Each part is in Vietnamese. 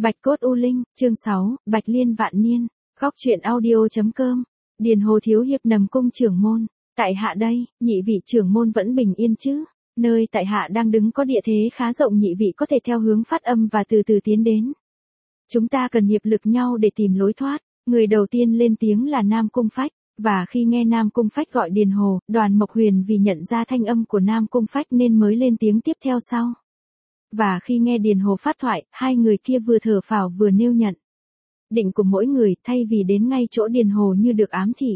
Bạch cốt U Linh, chương 6, Bạch Liên Vạn Niên, góc truyện audio.com, Điền Hồ thiếu hiệp nằm cung trưởng môn, tại hạ đây, nhị vị trưởng môn vẫn bình yên chứ, nơi tại hạ đang đứng có địa thế khá rộng, nhị vị có thể theo hướng phát âm và từ từ tiến đến. Chúng ta cần hiệp lực nhau để tìm lối thoát, người đầu tiên lên tiếng là Nam Cung Phách, và khi nghe Nam Cung Phách gọi Điền Hồ, Đoàn Mộc Huyền vì nhận ra thanh âm của Nam Cung Phách nên mới lên tiếng tiếp theo sau. Và khi nghe Điền Hồ phát thoại, hai người kia vừa thở phào vừa nêu nhận định của mỗi người, thay vì đến ngay chỗ Điền Hồ như được ám thị.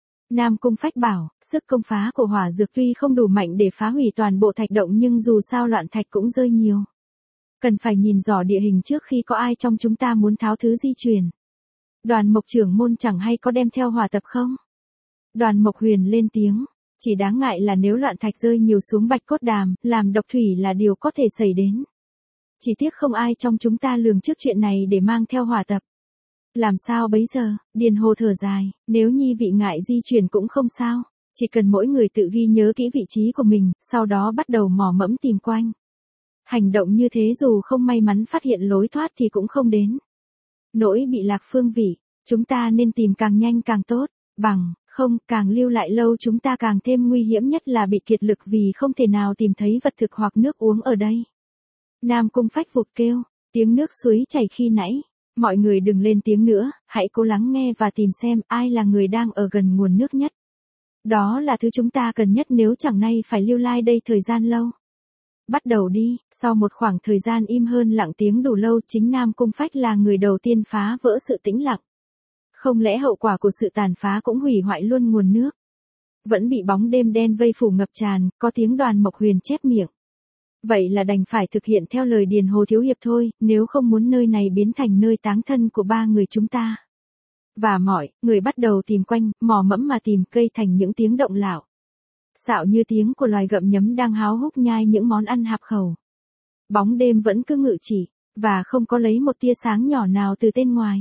Nam Cung Phách bảo, sức công phá của hỏa dược tuy không đủ mạnh để phá hủy toàn bộ thạch động, nhưng dù sao loạn thạch cũng rơi nhiều. Cần phải nhìn rõ địa hình trước khi có ai trong chúng ta muốn tháo thứ di chuyển. Đoàn Mộc trưởng môn chẳng hay có đem theo hỏa tập không? Đoàn Mộc Huyền lên tiếng, chỉ đáng ngại là nếu loạn thạch rơi nhiều xuống Bạch Cốt Đàm, làm độc thủy là điều có thể xảy đến. Chỉ tiếc không ai trong chúng ta lường trước chuyện này để mang theo hỏa tập. Làm sao bấy giờ? Điền Hồ thở dài, nếu nhi vị ngại di chuyển cũng không sao, chỉ cần mỗi người tự ghi nhớ kỹ vị trí của mình, sau đó bắt đầu mò mẫm tìm quanh. Hành động như thế dù không may mắn phát hiện lối thoát thì cũng không đến nỗi bị lạc phương vị, chúng ta nên tìm càng nhanh càng tốt, bằng không càng lưu lại lâu chúng ta càng thêm nguy hiểm, nhất là bị kiệt lực vì không thể nào tìm thấy vật thực hoặc nước uống ở đây. Nam Cung Phách vụt kêu, tiếng nước suối chảy khi nãy, mọi người đừng lên tiếng nữa, hãy cố lắng nghe và tìm xem ai là người đang ở gần nguồn nước nhất. Đó là thứ chúng ta cần nhất, nếu chẳng nay phải lưu lai đây thời gian lâu. Bắt đầu đi. Sau một khoảng thời gian im hơn lặng tiếng đủ lâu, chính Nam Cung Phách là người đầu tiên phá vỡ sự tĩnh lặng. Không lẽ hậu quả của sự tàn phá cũng hủy hoại luôn nguồn nước? Vẫn bị bóng đêm đen vây phủ ngập tràn, có tiếng Đoàn Mộc Huyền chép miệng. Vậy là đành phải thực hiện theo lời Điền Hồ thiếu hiệp thôi, nếu không muốn nơi này biến thành nơi táng thân của ba người chúng ta. Và mọi người bắt đầu tìm quanh, mò mẫm mà tìm, cây thành những tiếng động lạo xạo như tiếng của loài gặm nhấm đang háo húc nhai những món ăn hạp khẩu. Bóng đêm vẫn cứ ngự trị, và không có lấy một tia sáng nhỏ nào từ bên ngoài.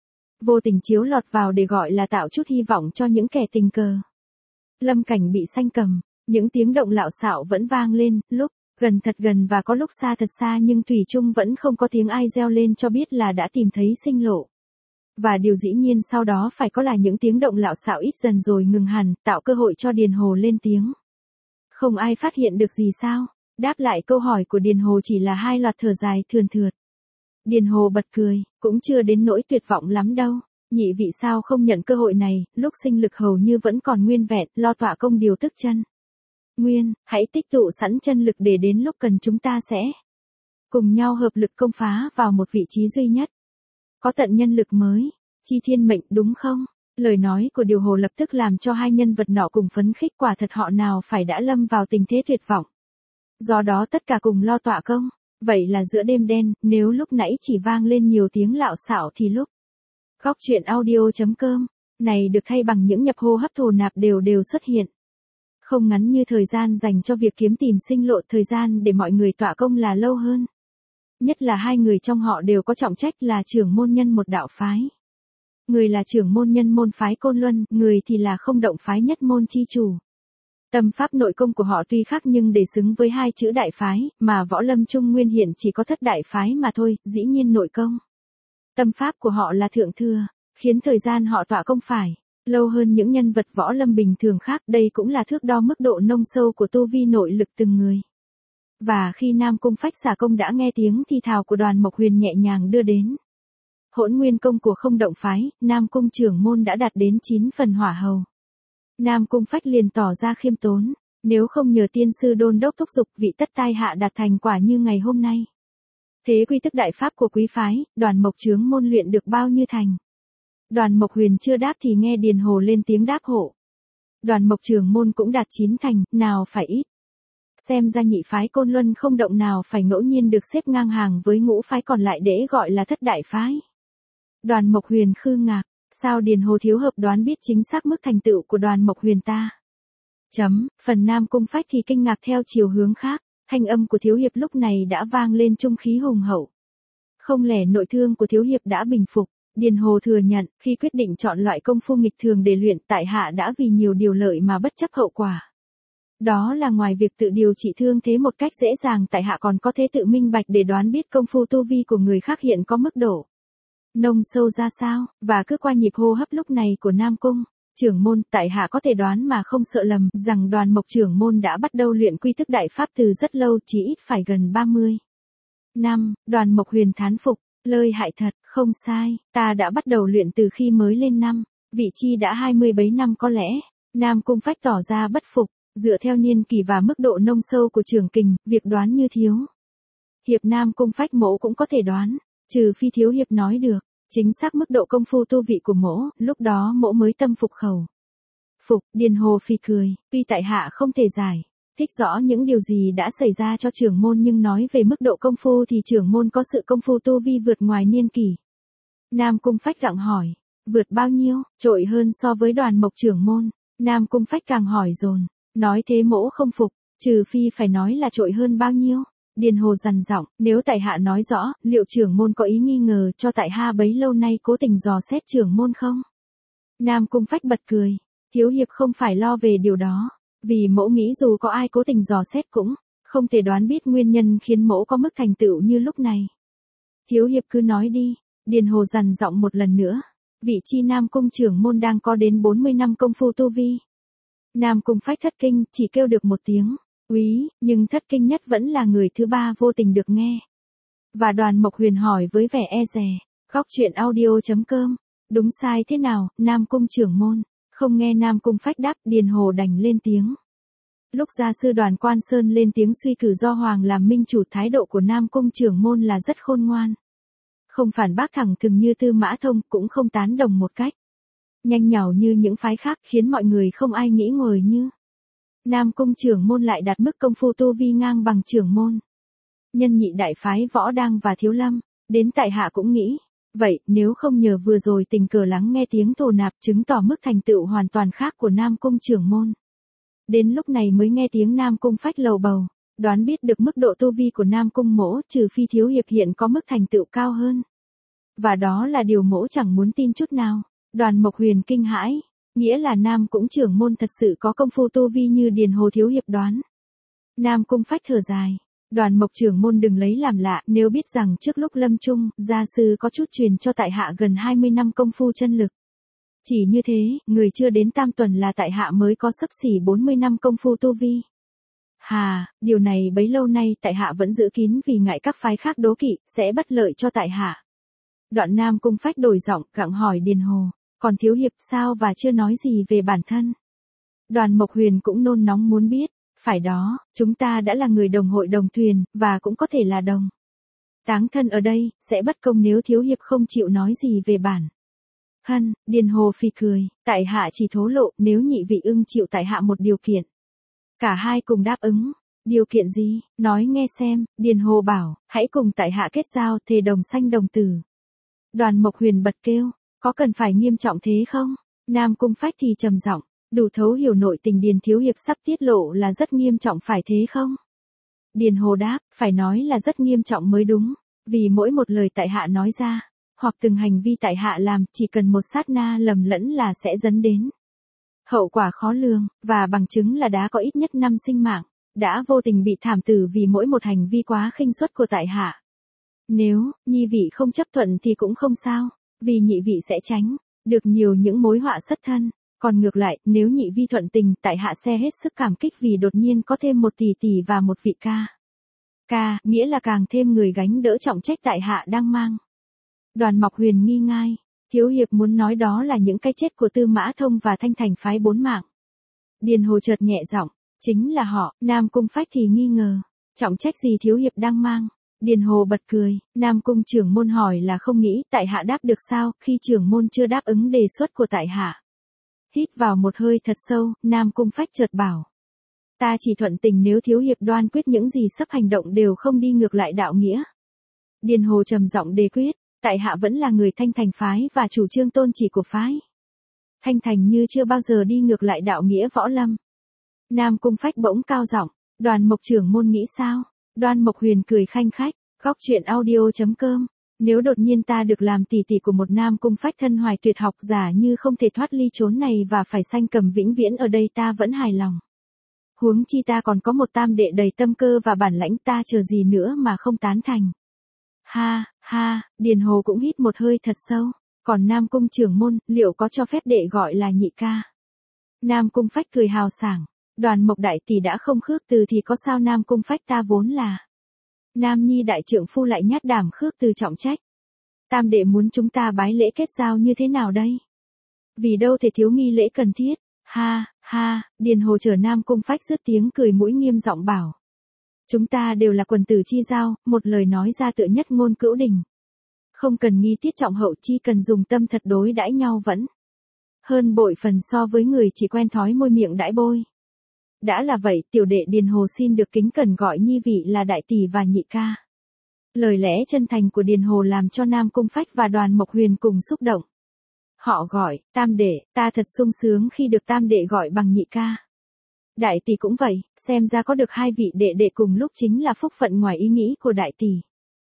Vô tình chiếu lọt vào để gọi là tạo chút hy vọng cho những kẻ tình cờ. Lâm cảnh bị sanh cầm, những tiếng động lạo xạo vẫn vang lên, lúc gần thật gần và có lúc xa thật xa, nhưng thủy chung vẫn không có tiếng ai reo lên cho biết là đã tìm thấy sinh lộ. Và điều dĩ nhiên sau đó phải có là những tiếng động lạo xạo ít dần rồi ngừng hẳn, tạo cơ hội cho Điền Hồ lên tiếng. Không ai phát hiện được gì sao? Đáp lại câu hỏi của Điền Hồ chỉ là hai loạt thở dài thườn thượt. Điền Hồ bật cười, cũng chưa đến nỗi tuyệt vọng lắm đâu. Nhị vị sao không nhận cơ hội này, lúc sinh lực hầu như vẫn còn nguyên vẹn, lo tọa công điều tức chân nguyên, hãy tích tụ sẵn chân lực để đến lúc cần chúng ta sẽ cùng nhau hợp lực công phá vào một vị trí duy nhất. Có tận nhân lực mới, chi thiên mệnh đúng không? Lời nói của Điều Hồ lập tức làm cho hai nhân vật nọ cùng phấn khích, quả thật họ nào phải đã lâm vào tình thế tuyệt vọng. Do đó tất cả cùng lo tọa công. Vậy là giữa đêm đen, nếu lúc nãy chỉ vang lên nhiều tiếng lạo xạo thì lúc góc truyện audio.com này được thay bằng những nhập hô hấp thổ nạp đều xuất hiện. Không ngắn như thời gian dành cho việc kiếm tìm sinh lộ, thời gian để mọi người tọa công là lâu hơn. Nhất là hai người trong họ đều có trọng trách là trưởng môn nhân một đạo phái. Người là trưởng môn nhân môn phái Côn Luân, người thì là Không Động phái nhất môn chi chủ. Tâm pháp nội công của họ tuy khác nhưng để xứng với hai chữ đại phái, mà Võ Lâm Trung Nguyên hiện chỉ có thất đại phái mà thôi, dĩ nhiên nội công. Tâm pháp của họ là thượng thừa, khiến thời gian họ tọa công phải lâu hơn những nhân vật võ lâm bình thường khác, đây cũng là thước đo mức độ nông sâu của tu vi nội lực từng người. Và khi Nam Cung Phách xả công đã nghe tiếng thì thào của Đoàn Mộc Huyền nhẹ nhàng đưa đến Hỗn Nguyên công của Không Động phái, Nam Cung trưởng môn đã đạt đến 9 phần hỏa hầu. Nam Cung Phách liền tỏ ra khiêm tốn, nếu không nhờ tiên sư đôn đốc thúc giục, vị tất tai hạ đạt thành quả như ngày hôm nay. Thế quy tức đại pháp của quý phái, Đoàn Mộc chướng môn luyện được bao nhiêu thành? Đoàn Mộc Huyền chưa đáp thì nghe Điền Hồ lên tiếng đáp hộ. Đoàn Mộc trưởng môn cũng đạt 9 thành, nào phải ít. Xem ra nhị phái Côn Luân Không Động nào phải ngẫu nhiên được xếp ngang hàng với ngũ phái còn lại để gọi là thất đại phái. Đoàn Mộc Huyền khư ngạc, sao Điền Hồ thiếu hợp đoán biết chính xác mức thành tựu của Đoàn Mộc Huyền ta? Phần Nam Cung Phách thì kinh ngạc theo chiều hướng khác, thanh âm của thiếu hiệp lúc này đã vang lên trung khí hùng hậu. Không lẽ nội thương của thiếu hiệp đã bình phục? Điền Hồ thừa nhận, khi quyết định chọn loại công phu nghịch thường để luyện, tại hạ đã vì nhiều điều lợi mà bất chấp hậu quả. Đó là ngoài việc tự điều trị thương thế một cách dễ dàng tại hạ còn có thể tự minh bạch để đoán biết công phu tu vi của người khác hiện có mức độ nông sâu ra sao, và cứ qua nhịp hô hấp lúc này của Nam Cung. Trưởng môn, tại hạ có thể đoán mà không sợ lầm, rằng Đoàn Mộc trưởng môn đã bắt đầu luyện quy thức đại pháp từ rất lâu, chỉ ít phải gần 30 năm. Đoàn Mộc Huyền thán phục, lời hại thật, không sai, ta đã bắt đầu luyện từ khi mới lên năm, vị chi đã 27 năm có lẽ. Nam Cung Phách tỏ ra bất phục, dựa theo niên kỷ và mức độ nông sâu của trưởng kình, việc đoán như Thiếu Hiệp Nam Cung Phách mỗ cũng có thể đoán, trừ phi Thiếu Hiệp nói được chính xác mức độ công phu tu vị của mỗ, lúc đó mỗ mới tâm phục khẩu phục. Điền Hồ phì cười, tuy tại hạ không thể giải thích rõ những điều gì đã xảy ra cho trưởng môn, nhưng nói về mức độ công phu thì trưởng môn có sự công phu tu vi vượt ngoài niên kỷ. Nam Cung Phách gặng hỏi, vượt bao nhiêu, trội hơn so với Đoàn Mộc trưởng môn. Nam Cung Phách càng hỏi dồn, nói thế mỗ không phục, trừ phi phải nói là trội hơn bao nhiêu. Điền Hồ dằn giọng, nếu tại hạ nói rõ, liệu trưởng môn có ý nghi ngờ cho tại hạ bấy lâu nay cố tình dò xét trưởng môn không? Nam Cung Phách bật cười, Thiếu Hiệp không phải lo về điều đó, vì mỗ nghĩ dù có ai cố tình dò xét cũng không thể đoán biết nguyên nhân khiến mỗ có mức thành tựu như lúc này. Thiếu Hiệp cứ nói đi. Điền Hồ dằn giọng một lần nữa, vị chi Nam Cung trưởng môn đang có đến 40 năm công phu tu vi. Nam Cung Phách thất kinh, chỉ kêu được một tiếng úy, nhưng thất kinh nhất vẫn là người thứ ba vô tình được nghe. Và Đoàn Mộc Huyền hỏi với vẻ e dè, góc truyện audio.com, đúng sai thế nào, Nam Cung trưởng môn? Không nghe Nam Cung Phách đáp, Điền Hồ đành lên tiếng. Lúc gia sư Đoàn Quan Sơn lên tiếng suy cử do Hoàng làm minh chủ, thái độ của Nam Cung trưởng môn là rất khôn ngoan. Không phản bác thẳng thừng như Tư Mã Thông, cũng không tán đồng một cách nhanh nhảu như những phái khác, khiến mọi người không ai nghĩ ngồi như Nam Cung trưởng môn lại đạt mức công phu tu vi ngang bằng trưởng môn nhân nhị đại phái Võ Đăng và Thiếu Lâm. Đến tại hạ cũng nghĩ vậy, nếu không nhờ vừa rồi tình cờ lắng nghe tiếng thổ nạp, chứng tỏ mức thành tựu hoàn toàn khác của Nam Cung trưởng môn. Đến lúc này mới nghe tiếng Nam Cung Phách lầu bầu, đoán biết được mức độ tu vi của Nam Cung mỗ, trừ phi Thiếu Hiệp hiện có mức thành tựu cao hơn. Và đó là điều mỗ chẳng muốn tin chút nào. Đoàn Mộc Huyền kinh hãi, nghĩa là Nam Cung trưởng môn thật sự có công phu tu vi như Điền Hồ Thiếu Hiệp đoán. Nam Cung Phách thở dài, Đoàn Mộc trưởng môn đừng lấy làm lạ, nếu biết rằng trước lúc lâm chung, gia sư có chút truyền cho tại hạ gần 20 năm công phu chân lực. Chỉ như thế, người chưa đến tam tuần là tại hạ mới có xấp xỉ 40 năm công phu tu vi. Hà, điều này bấy lâu nay tại hạ vẫn giữ kín vì ngại các phái khác đố kỵ, sẽ bất lợi cho tại hạ. Đoạn Nam Cung Phách đổi giọng, gặng hỏi Điền Hồ, còn Thiếu Hiệp sao và chưa nói gì về bản thân? Đoàn Mộc Huyền cũng nôn nóng muốn biết, phải đó, chúng ta đã là người đồng hội đồng thuyền, và cũng có thể là đồng táng thân ở đây, sẽ bất công nếu Thiếu Hiệp không chịu nói gì về bản thân. Điền Hồ phì cười, tại hạ chỉ thố lộ, nếu nhị vị ưng chịu tại hạ một điều kiện. Cả hai cùng đáp ứng. Điều kiện gì, nói nghe xem. Điền Hồ bảo, hãy cùng tại hạ kết giao, thề đồng sanh đồng tử. Đoàn Mộc Huyền bật kêu, có cần phải nghiêm trọng thế không? Nam Cung Phách thì trầm giọng, đủ thấu hiểu nội tình Điền Thiếu Hiệp sắp tiết lộ là rất nghiêm trọng phải thế không? Điền Hồ đáp, phải nói là rất nghiêm trọng mới đúng, vì mỗi một lời tại hạ nói ra, hoặc từng hành vi tại hạ làm, chỉ cần một sát na lầm lẫn là sẽ dẫn đến hậu quả khó lường, và bằng chứng là đã có ít nhất 5 sinh mạng đã vô tình bị thảm tử vì mỗi một hành vi quá khinh suất của tại hạ. Nếu nhị vị không chấp thuận thì cũng không sao, vì nhị vị sẽ tránh được nhiều những mối họa sất thân. Còn ngược lại, nếu nhị vi thuận tình, tại hạ sẽ hết sức cảm kích vì đột nhiên có thêm một tỷ tỷ và một vị ca, nghĩa là càng thêm người gánh đỡ trọng trách tại hạ đang mang. Đoàn Mộc Huyền nghi ngai, Thiếu Hiệp muốn nói đó là những cái chết của Tư Mã Thông và Thanh Thành phái 4 mạng. Điền Hồ chợt nhẹ giọng, chính là họ. Nam Cung Phách thì nghi ngờ, trọng trách gì Thiếu Hiệp đang mang? Điền Hồ bật cười, Nam Cung trưởng môn hỏi là không nghĩ tại hạ đáp được sao, khi trưởng môn chưa đáp ứng đề xuất của tại hạ. Hít vào một hơi thật sâu, Nam Cung Phách chợt bảo, ta chỉ thuận tình nếu Thiếu Hiệp đoan quyết những gì sắp hành động đều không đi ngược lại đạo nghĩa. Điền Hồ trầm giọng đề quyết, tại hạ vẫn là người Thanh Thành phái và chủ trương tôn chỉ của phái Thanh Thành như chưa bao giờ đi ngược lại đạo nghĩa võ lâm. Nam Cung Phách bỗng cao giọng, Đoàn Mộc trưởng môn nghĩ sao? Đoàn Mộc Huyền cười khanh khách, góc truyện audio.com. Nếu đột nhiên ta được làm tỷ tỷ của một Nam Cung Phách thân hoài tuyệt học giả như không thể thoát ly chốn này và phải sanh cầm vĩnh viễn ở đây, ta vẫn hài lòng. Huống chi ta còn có một tam đệ đầy tâm cơ và bản lãnh, ta chờ gì nữa mà không tán thành. Ha, ha, Điền Hồ cũng hít một hơi thật sâu. Còn Nam Cung trưởng môn, liệu có cho phép đệ gọi là nhị ca? Nam Cung Phách cười hào sảng. Đoàn Mộc đại tỷ đã không khước từ thì có sao, Nam Cung Phách ta vốn là Nam Nhi đại trượng phu lại nhát đảm khước từ trọng trách. Tam đệ muốn chúng ta bái lễ kết giao như thế nào đây? Vì đâu thể thiếu nghi lễ cần thiết. Ha, ha, Điền Hồ chờ Nam Cung Phách dứt tiếng cười mũi nghiêm giọng bảo. Chúng ta đều là quần tử chi giao, một lời nói ra tựa nhất ngôn cữu đình. Không cần nghi tiết trọng hậu, chi cần dùng tâm thật đối đãi nhau vẫn hơn bội phần so với người chỉ quen thói môi miệng đãi bôi. Đã là vậy, tiểu đệ Điền Hồ xin được kính cẩn gọi nhi vị là đại tỷ và nhị ca. Lời lẽ chân thành của Điền Hồ làm cho Nam Cung Phách và Đoàn Mộc Huyền cùng xúc động. Họ gọi, tam đệ, ta thật sung sướng khi được tam đệ gọi bằng nhị ca. Đại tỷ cũng vậy, xem ra có được hai vị đệ đệ cùng lúc chính là phúc phận ngoài ý nghĩ của đại tỷ.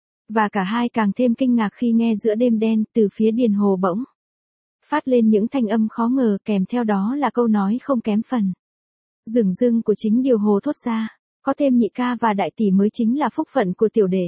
Và cả hai càng thêm kinh ngạc khi nghe giữa đêm đen, từ phía Điền Hồ bỗng phát lên những thanh âm khó ngờ, kèm theo đó là câu nói không kém phần dửng dưng của chính Điền Hồ thốt ra. Có thêm nhị ca và đại tỷ mới chính là phúc phận của tiểu đệ.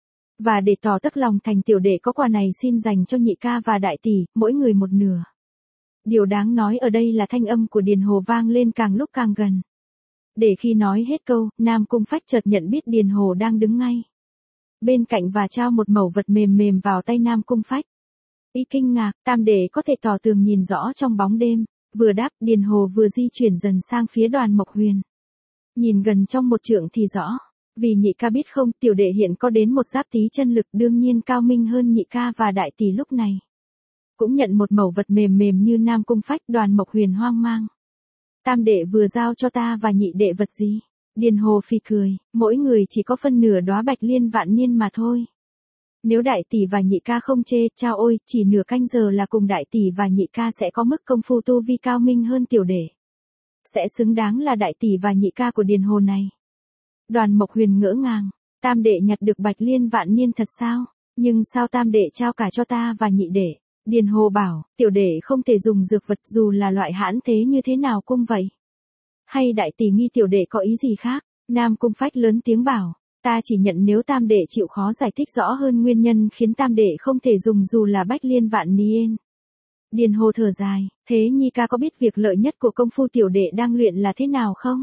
Và để tỏ tất lòng thành, tiểu đệ có quà này xin dành cho nhị ca và đại tỷ, mỗi người một nửa. Điều đáng nói ở đây là thanh âm của Điền Hồ vang lên càng lúc càng gần. Để khi nói hết câu, Nam Cung Phách chợt nhận biết Điền Hồ đang đứng ngay bên cạnh và trao một mẩu vật mềm mềm vào tay Nam Cung Phách. Ý kinh ngạc, tam đệ có thể tỏ tường nhìn rõ trong bóng đêm. Vừa đáp, Điền Hồ vừa di chuyển dần sang phía Đoàn Mộc Huyền. Nhìn gần trong một trượng thì rõ. Vì nhị ca biết không, tiểu đệ hiện có đến một giáp tí chân lực, đương nhiên cao minh hơn nhị ca và đại tỷ lúc này. Cũng nhận một mẩu vật mềm mềm như Nam Cung Phách. Đoàn Mộc Huyền hoang mang. Tam đệ vừa giao cho ta và nhị đệ vật gì? Điền Hồ phì cười, mỗi người chỉ có phân nửa đóa bạch liên vạn niên mà thôi. Nếu đại tỷ và nhị ca không chê, chao ôi, chỉ nửa canh giờ là cùng đại tỷ và nhị ca sẽ có mức công phu tu vi cao minh hơn tiểu đệ. Sẽ xứng đáng là đại tỷ và nhị ca của Điền Hồ này. Đoàn Mộc Huyền ngỡ ngàng, tam đệ nhặt được bạch liên vạn niên thật sao? Nhưng sao tam đệ trao cả cho ta và nhị đệ? Điền Hồ bảo, tiểu đệ không thể dùng dược vật dù là loại hãn thế như thế nào cung vậy. Hay đại tỷ nghi tiểu đệ có ý gì khác? Nam Cung Phách lớn tiếng bảo, ta chỉ nhận nếu tam đệ chịu khó giải thích rõ hơn nguyên nhân khiến tam đệ không thể dùng dù là bách liên vạn niên. Điền Hồ thở dài, thế nhi ca có biết việc lợi nhất của công phu tiểu đệ đang luyện là thế nào không?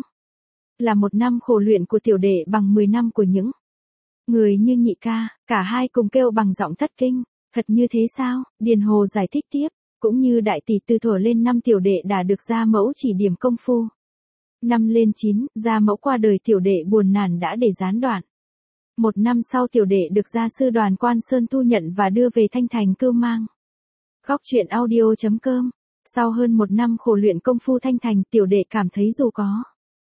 Là 1 năm khổ luyện của tiểu đệ bằng 10 năm của những người như nhị ca. Cả hai cùng kêu bằng giọng thất kinh. Thật như thế sao? Điền Hồ giải thích tiếp, cũng như đại tỷ từ thuở lên 5 tiểu đệ đã được gia mẫu chỉ điểm công phu. 5 lên 9, gia mẫu qua đời, tiểu đệ buồn nản đã để gián đoạn. 1 năm sau tiểu đệ được gia sư Đoàn Quan Sơn thu nhận và đưa về Thanh Thành cưu mang. Góc truyện audio.com. Sau hơn 1 năm khổ luyện công phu Thanh Thành, tiểu đệ cảm thấy dù có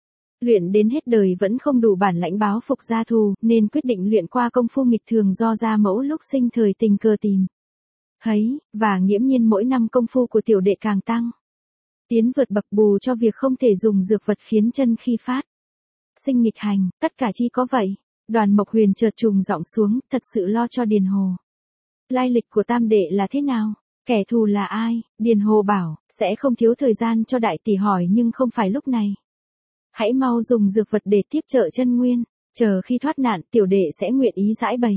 luyện đến hết đời vẫn không đủ bản lãnh báo phục gia thù, nên quyết định luyện qua công phu nghịch thường do gia mẫu lúc sinh thời tình cờ tìm thấy, và nghiễm nhiên mỗi năm công phu của tiểu đệ càng tăng tiến vượt bậc, bù cho việc không thể dùng dược vật khiến chân khi phát sinh nghịch hành, tất cả chỉ có vậy. Đoàn Mộc Huyền chợt trùng giọng xuống, thật sự lo cho Điền Hồ. Lai lịch của tam đệ là thế nào? Kẻ thù là ai? Điền Hồ bảo, sẽ không thiếu thời gian cho đại tỷ hỏi nhưng không phải lúc này. Hãy mau dùng dược vật để tiếp trợ chân nguyên, chờ khi thoát nạn tiểu đệ sẽ nguyện ý giải bày.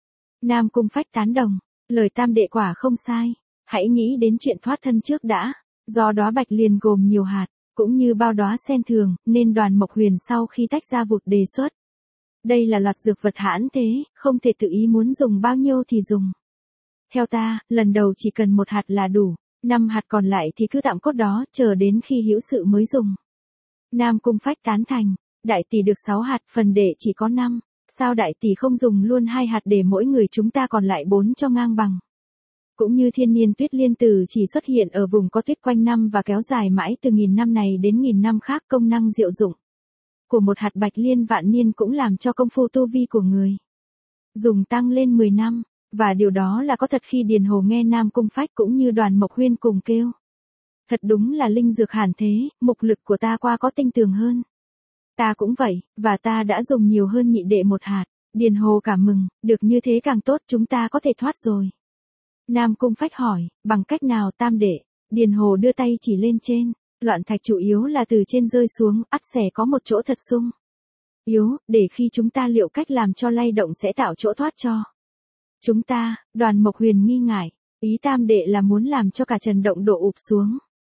Nam Cung Phách tán đồng, lời tam đệ quả không sai, hãy nghĩ đến chuyện thoát thân trước đã. Do đóa bạch liên gồm nhiều hạt, cũng như bao đóa sen thường, nên Đoàn Mộc Huyền sau khi tách ra vụt đề xuất. Đây là loạt dược vật hãn thế, không thể tự ý muốn dùng bao nhiêu thì dùng. Theo ta, lần đầu chỉ cần 1 hạt là đủ, 5 hạt còn lại thì cứ tạm cốt đó, chờ đến khi hữu sự mới dùng. Nam Cung Phách tán thành, đại tỷ được 6 hạt, phần đệ chỉ có 5, sao đại tỷ không dùng luôn 2 hạt để mỗi người chúng ta còn lại 4 cho ngang bằng. Cũng như thiên niên tuyết liên tử chỉ xuất hiện ở vùng có tuyết quanh năm và kéo dài mãi từ 1000 năm này đến 1000 năm khác, công năng diệu dụng của 1 hạt bạch liên vạn niên cũng làm cho công phu tu vi của người dùng tăng lên 10 năm, và điều đó là có thật khi Điền Hồ nghe Nam Cung Phách cũng như Đoàn Mộc Huyền cùng kêu. Thật đúng là linh dược hàn thế, mục lực của ta qua có tinh tường hơn. Ta cũng vậy, và ta đã dùng nhiều hơn nhị đệ 1 hạt. Điền Hồ cảm mừng, được như thế càng tốt, chúng ta có thể thoát rồi. Nam Cung Phách hỏi, bằng cách nào tam đệ? Điền Hồ đưa tay chỉ lên trên, Loạn thạch chủ yếu là từ trên rơi xuống, ắt sẽ có một chỗ thật sung yếu, để khi chúng ta liệu cách làm cho lay động sẽ tạo chỗ thoát cho chúng ta. Đoàn Mộc Huyền nghi ngại, ý tam đệ là muốn làm cho cả Trần Động đổ ụp xuống.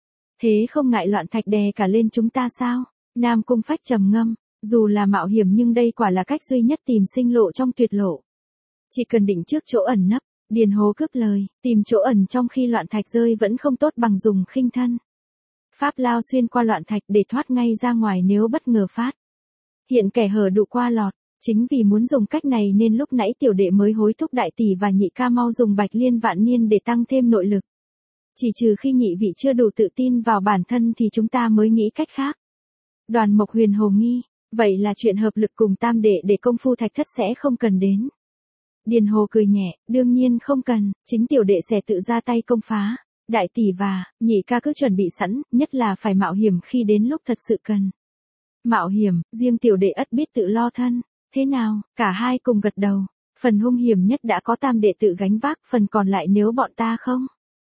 Thế không ngại loạn thạch đè cả lên chúng ta sao? Nam Cung Phách trầm ngâm, dù là mạo hiểm nhưng đây quả là cách duy nhất tìm sinh lộ trong tuyệt lộ. Chỉ cần định trước chỗ ẩn nấp, Điền Hồ cướp lời, tìm chỗ ẩn trong khi loạn thạch rơi vẫn không tốt bằng dùng khinh thân pháp lao xuyên qua loạn thạch để thoát ngay ra ngoài nếu bất ngờ phát hiện kẻ hở đụ qua lọt. Chính vì muốn dùng cách này nên lúc nãy tiểu đệ mới hối thúc đại tỷ và nhị ca mau dùng Bạch Liên Vạn Niên để tăng thêm nội lực. Chỉ trừ khi nhị vị chưa đủ tự tin vào bản thân thì chúng ta mới nghĩ cách khác. Đoàn Mộc Huyền hồ nghi, vậy là chuyện hợp lực cùng tam đệ để công phu thạch thất sẽ không cần đến. Điền Hồ cười nhẹ, đương nhiên không cần, chính tiểu đệ sẽ tự ra tay công phá. Đại tỷ và nhị ca cứ chuẩn bị sẵn, nhất là phải mạo hiểm khi đến lúc thật sự cần. Mạo hiểm, riêng tiểu đệ ắt biết tự lo thân. Thế nào? Cả hai cùng gật đầu. Phần hung hiểm nhất đã có tam đệ tự gánh vác, phần còn lại nếu bọn ta không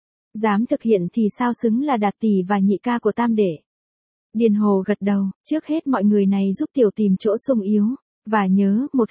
dám thực hiện thì sao xứng là đạt tỷ và nhị ca của tam đệ. Điền Hồ gật đầu, trước hết mọi người này giúp tiểu tìm chỗ sung yếu, và nhớ một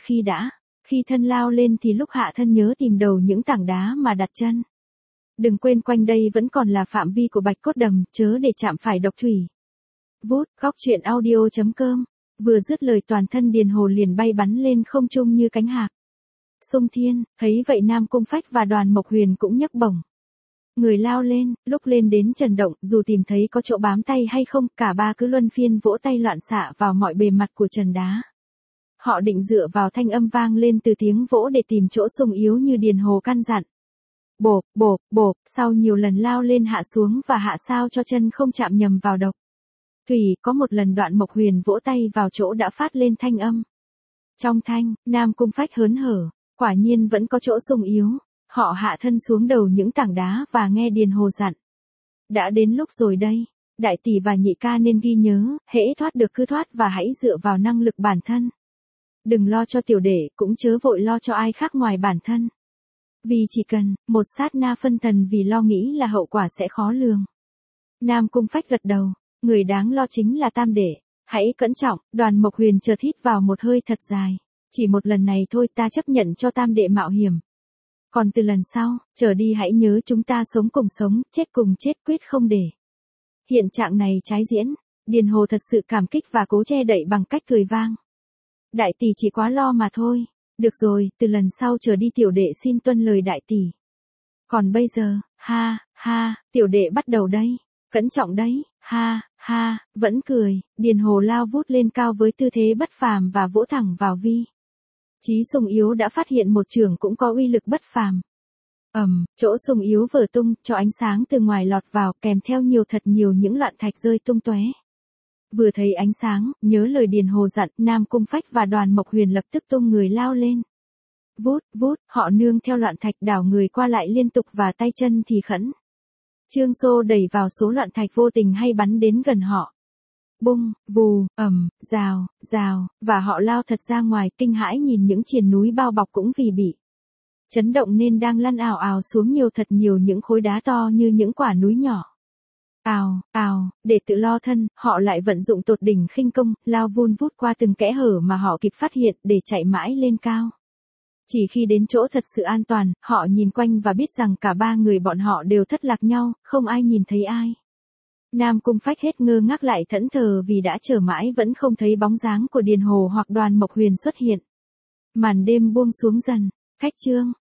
khi thân lao lên thì lúc hạ thân nhớ tìm đầu những tảng đá mà đặt chân. Đừng quên quanh đây vẫn còn là phạm vi của Bạch Cốt Đầm, chớ để chạm phải độc thủy. Vút, góc truyện audio.com. Vừa dứt lời toàn thân Điền Hồ liền bay bắn lên không trung như cánh hạc. Xung thiên, thấy vậy Nam Cung Phách và Đoàn Mộc Huyền cũng nhấc bổng. Người lao lên, lúc lên đến Trần Động, dù tìm thấy có chỗ bám tay hay không, cả ba cứ luân phiên vỗ tay loạn xạ vào mọi bề mặt của trần đá. Họ định dựa vào thanh âm vang lên từ tiếng vỗ để tìm chỗ sung yếu như Điền Hồ căn dặn. Bộp, bộp, bộp, sau nhiều lần lao lên hạ xuống và hạ sao cho chân không chạm nhầm vào độc thủy, có một lần Đoạn Mộc Huyền vỗ tay vào chỗ đã phát lên thanh âm. Trong thanh, Nam Cung Phách hớn hở, quả nhiên vẫn có chỗ sung yếu. Họ hạ thân xuống đầu những tảng đá và nghe Điền Hồ dặn. Đã đến lúc rồi đây, đại tỷ và nhị ca nên ghi nhớ, hễ thoát được cứ thoát và hãy dựa vào năng lực bản thân. Đừng lo cho tiểu đệ, cũng chớ vội lo cho ai khác ngoài bản thân. Vì chỉ cần một sát na phân thần vì lo nghĩ là hậu quả sẽ khó lường. Nam Cung Phách gật đầu, người đáng lo chính là tam đệ. Hãy cẩn trọng. Đoàn Mộc Huyền chợt hít vào một hơi thật dài. Chỉ một lần này thôi ta chấp nhận cho tam đệ mạo hiểm. Còn từ lần sau, trở đi hãy nhớ chúng ta sống cùng sống, chết cùng chết, quyết không để hiện trạng này trái diễn. Điền Hồ thật sự cảm kích và cố che đậy bằng cách cười vang. Đại tỷ chỉ quá lo mà thôi. Được rồi, từ lần sau trở đi tiểu đệ xin tuân lời đại tỷ. Còn bây giờ, ha, ha, tiểu đệ bắt đầu đây. Cẩn trọng đấy, ha, ha, vẫn cười. Điền Hồ lao vút lên cao với tư thế bất phàm và vỗ thẳng vào vi. Chí sung yếu đã phát hiện một trường cũng có uy lực bất phàm. Chỗ sung yếu vỡ tung, cho ánh sáng từ ngoài lọt vào, kèm theo thật nhiều những loạn thạch rơi tung tóe. Vừa thấy ánh sáng, nhớ lời Điền Hồ dặn, Nam Cung Phách và Đoàn Mộc Huyền lập tức tung người lao lên. Vút, vút, họ nương theo loạn thạch đảo người qua lại liên tục và tay chân thì khẩn trương xô đẩy vào số loạn thạch vô tình hay bắn đến gần họ. Bung, vù, rào, rào, và họ lao thật ra ngoài, kinh hãi nhìn những triền núi bao bọc cũng vì bị chấn động nên đang lăn ào ào xuống thật nhiều những khối đá to như những quả núi nhỏ. Ào, ào, để tự lo thân, họ lại vận dụng tột đỉnh khinh công, lao vun vút qua từng kẽ hở mà họ kịp phát hiện để chạy mãi lên cao. Chỉ khi đến chỗ thật sự an toàn, họ nhìn quanh và biết rằng cả ba người bọn họ đều thất lạc nhau, không ai nhìn thấy ai. Nam Cung Phách hết ngơ ngác lại thẫn thờ vì đã chờ mãi vẫn không thấy bóng dáng của Điền Hồ hoặc Đoàn Mộc Huyền xuất hiện. Màn đêm buông xuống dần, khách chương.